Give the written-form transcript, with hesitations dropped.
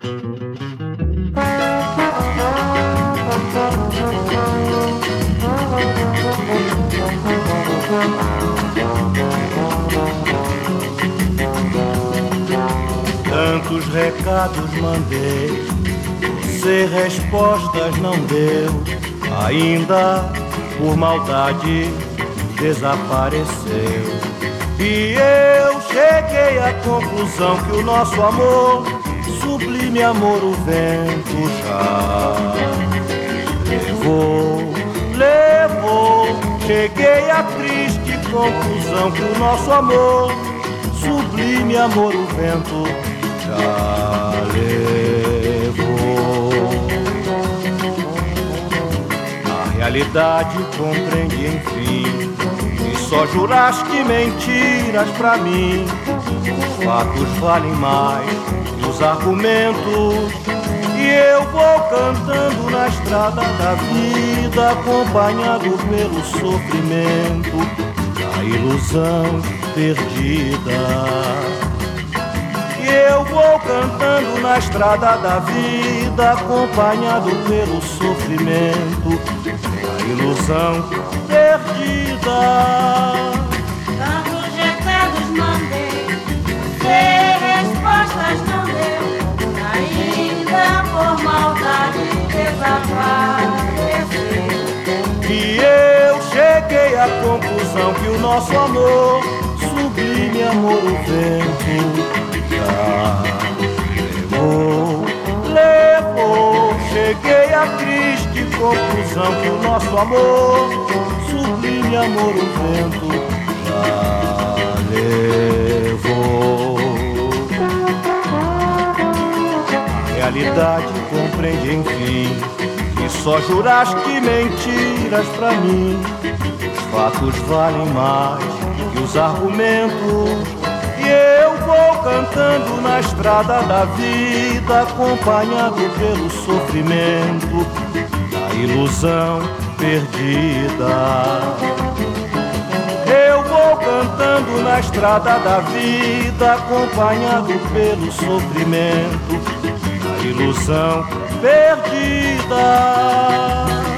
Tantos recados mandei, você respostas não deu. Ainda por maldade desapareceu. E eu cheguei à conclusão que o nosso amor, sublime amor, o vento já levou. Cheguei à triste conclusão que o nosso amor, sublime amor, o vento já levou. A realidade compreende enfim, e só juraste mentiras pra mim. Os fatos valem mais que os argumentos, e eu vou cantando na estrada da vida, acompanhado pelo sofrimento da ilusão perdida. E eu vou cantando na estrada da vida, acompanhado pelo sofrimento da ilusão perdida. Tantos recados mandei, sem respostas não deu. Ainda por maldade desapareceu. E eu cheguei à conclusão que o nosso amor, sublime amor, o vento já levou. Cheguei à triste conclusão que o nosso amor, sublime amor, o vento já levou. A realidade compreende enfim, e só juraste mentiras pra mim. Os fatos valem mais que os argumentos, e eu vou cantando na estrada da vida, acompanhado pelo sofrimento da ilusão perdida. Eu vou cantando na estrada da vida, acompanhado pelo sofrimento da ilusão perdida.